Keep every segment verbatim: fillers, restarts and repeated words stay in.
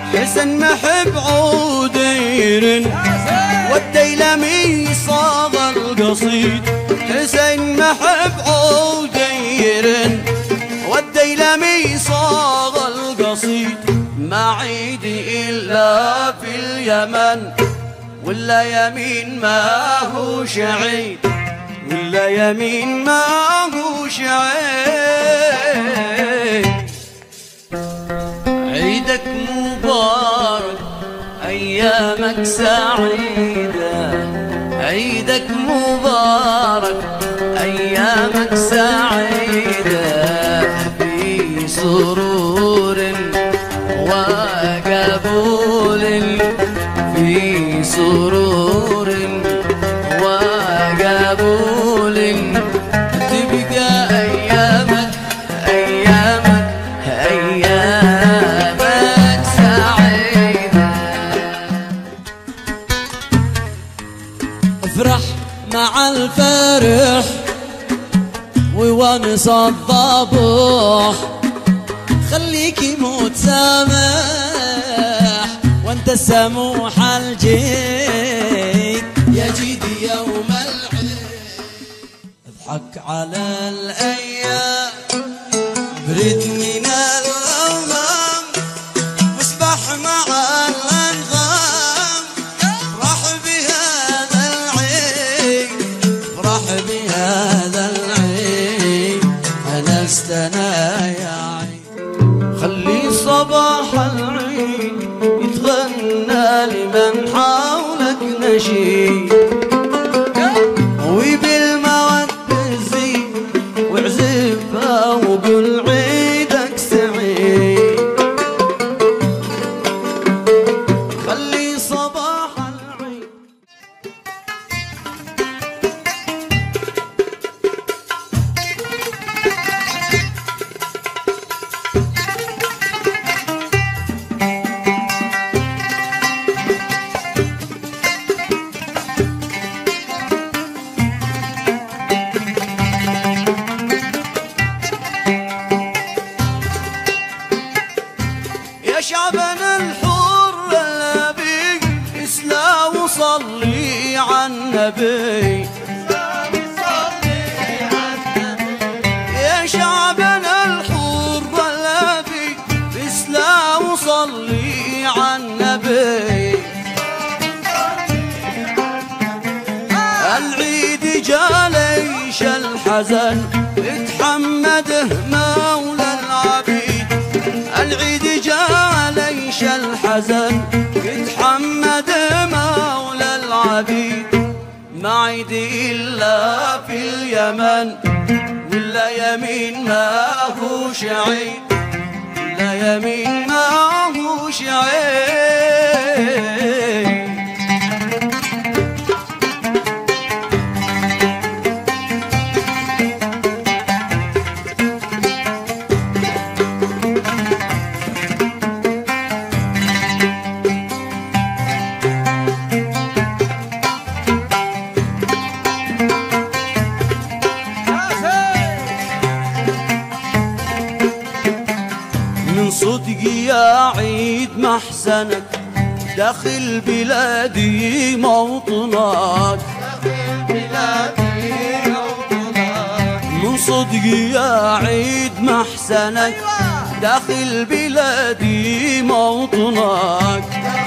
حسن محب عودير والديلمي صاغ القصيد. حسن محب عودير والديلمي صاغ القصيد. ما عيدي إلا في اليمن ولا يمين ما هو شعيد. ولا يمين ما هو شعيد. عيدك مبارك أيامك سعيدة. عيدك مبارك أيامك سعيدة. في سرور وقبول في سرور وقبول تبقى أيامك أيامك أيامك سعيدة. افرح مع الفرح وونس الضبح. خليكي متسامح وانت السموح الجيد. يا جيدي يوم العيد اضحك على الايام. برد من الغمام واسبح مع الانغام. افرح بهذا العيد افرح بهذا العيد. انستنا يا عيد. خلي صباح العيد يتغنى لمن حولك نشيد. وبالمودة زيد واعزفها وقول عيدك سعيد. خلي صباح العيد. شعبنا الحر النبي اسلا وصلي على النبي. يا شعبنا الحر النبي اسلا وصلي على النبي. العيد جاليش الحزن اتحمده مولى العبيد. العيد جاليش الحزن يتحمد مولى العبيد. ما عيدي إلا في اليمن ولا يمين ما هو شعيد. ولا يمين ما هو شعيد. من صدقي يا عيد محسنك داخل بلادي موطنك. من صدقي يا عيد محسنك داخل بلادي موطنك.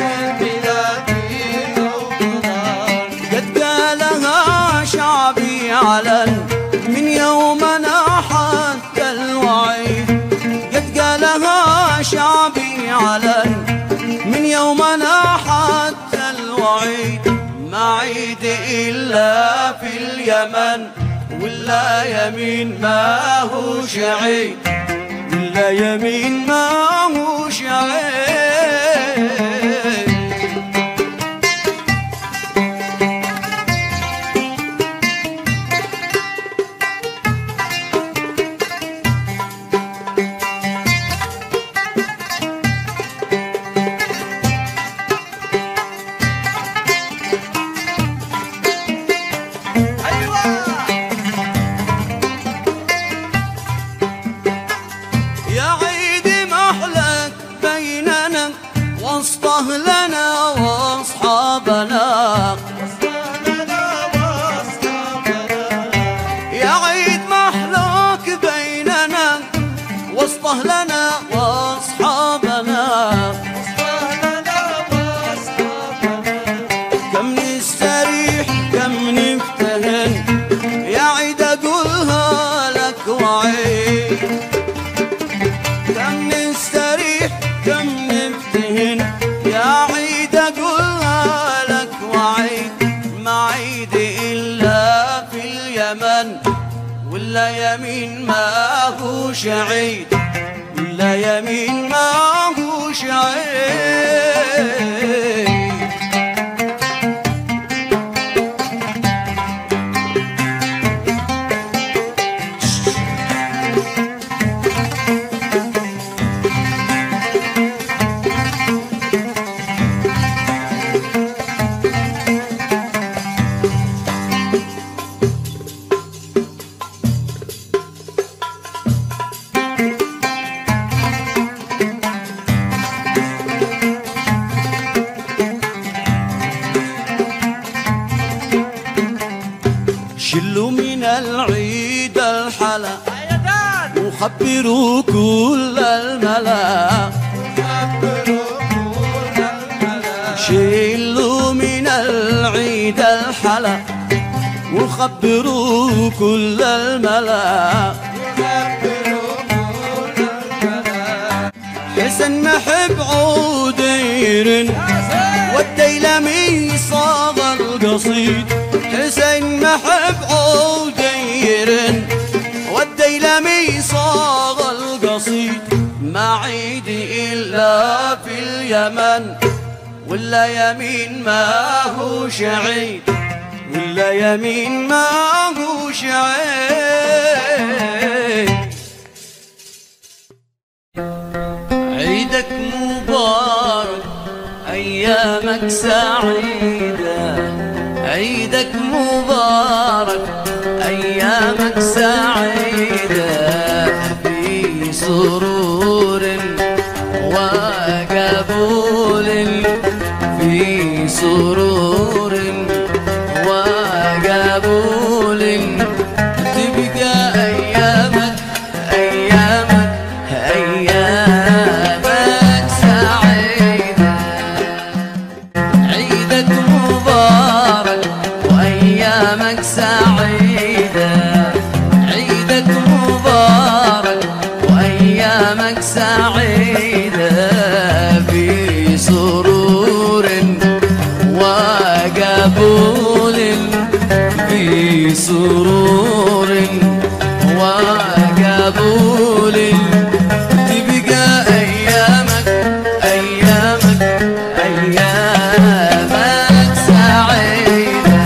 قد قالها شعبي علن من يومنا حتى الوعيد. قد قالها شعبي علن من يومنا حتى الوعيد. ما عيد إلا في اليمن ولا يمين ما هو شعيد. ولا يمين ما هو شعيد. يا عيدي محلك بين وسطه لنا واصحابنا يا عيد محلوك بيننا وسطه لنا واصحابنا كم نستريح كم نفتهن يا عيد اقولها لك وعيد كم نستريح كم نفتهن يا عيد اقولها لك وعيد ما عيد الا في اليمن ولا يمين ما هوش عيد ولا يمين ما هوش عيد شلوا من العيد الحلا وخبروا كل الملا شلوا من العيد الحلا وخبروا كل الملا حسن محب عودير والديلمي صاغ القصيد حسين محب عودير والديلمي صاغ القصيد ما عيد إلا في اليمن ولا يمين ما هوش عيد ولا يمين ما هوش عيد عيدك مبارك أيامك سعيدة عيدك مبارك أيامك سعيدة في سرور وقبول في سرور وقبول تبقى أيامك أيامك أيامك سعيدة عيدك مبارك وأيامك سعيدة عيدك مبارك وأيامك سعيدة في سرور وقبول في سرور وقبول تبقى أيامك أيامك أيامك سعيدة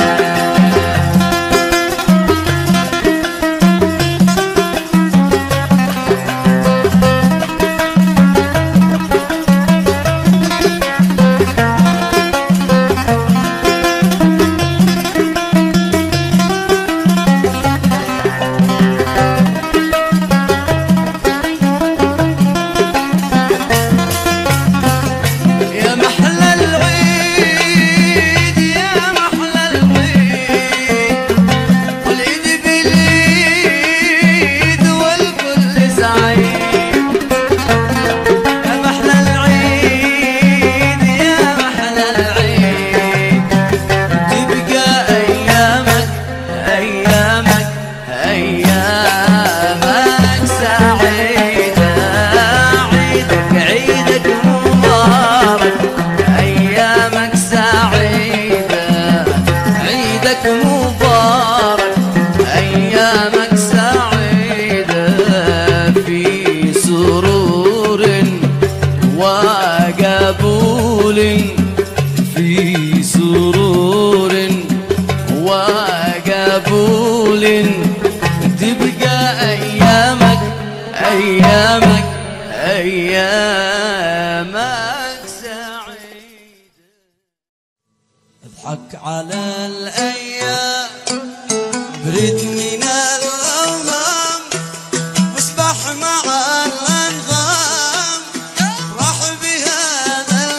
في سرور وقبول تبقى أيامك أيامك أيامك سعيدة اضحك على الأيام برد من الغمام واصبح مع الأنغام راح بهذا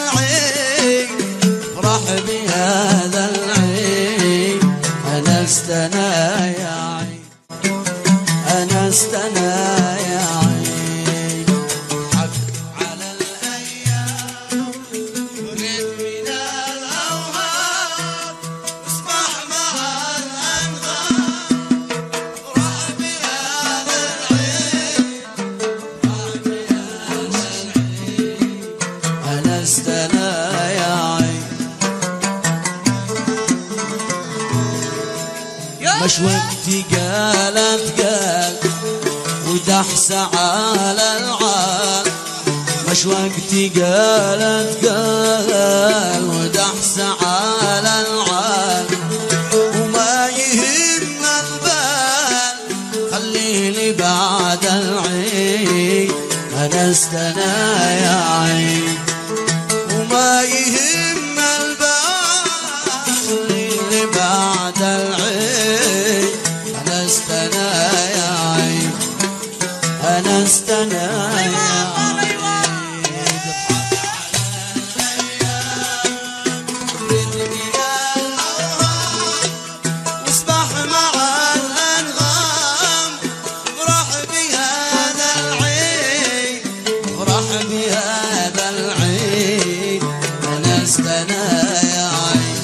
استنى يا عين مش وقتي قالت قال ودحس على العال مش وقتي قالت قال ودحس على العال وما يهم البال خليني بعد العين أنا استنى يا عين وما يهم البال خليني بعد العين أنا استنى يا عين أنا استنى يا عين واصبح مع الأنغام افرح بهذا العين افرح بهذا العين أنا استنى يا عين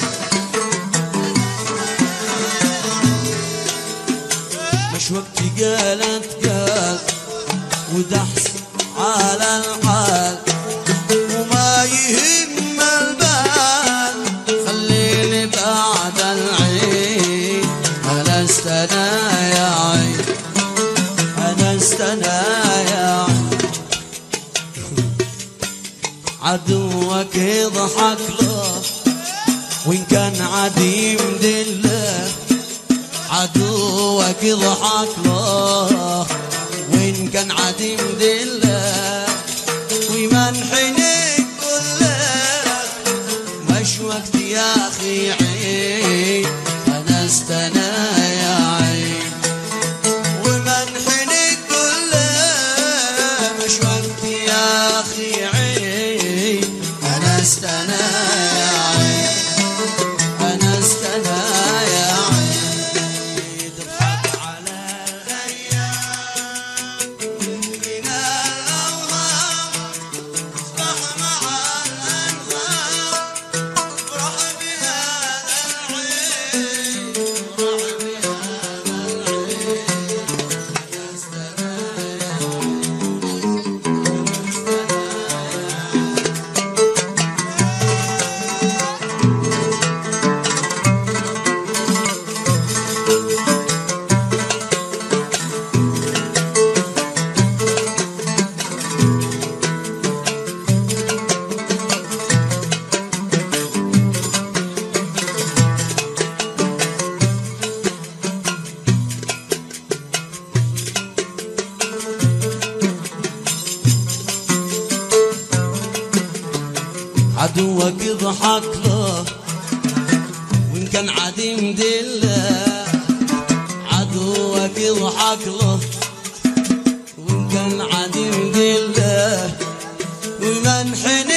مش وقتي قالت قال ودحس على الحال وما يهم البال خليني بعد العين أنا استنى يا عين أنا استنى يا عين عدوك يضحك له وإن كان عديم دله عدوك يضحك له وإن كان عديم دله ويمنحني كلك مش وقت يا أخي عين أنا استنى يا عين ومنحني كلك مش وقت يا أخي عين أنا استنى يا عين أنا استنى يا عين عدوك يضحك له وإن كان عديم دله عدوك يضحك له وإن كان عديم دله ويمنحني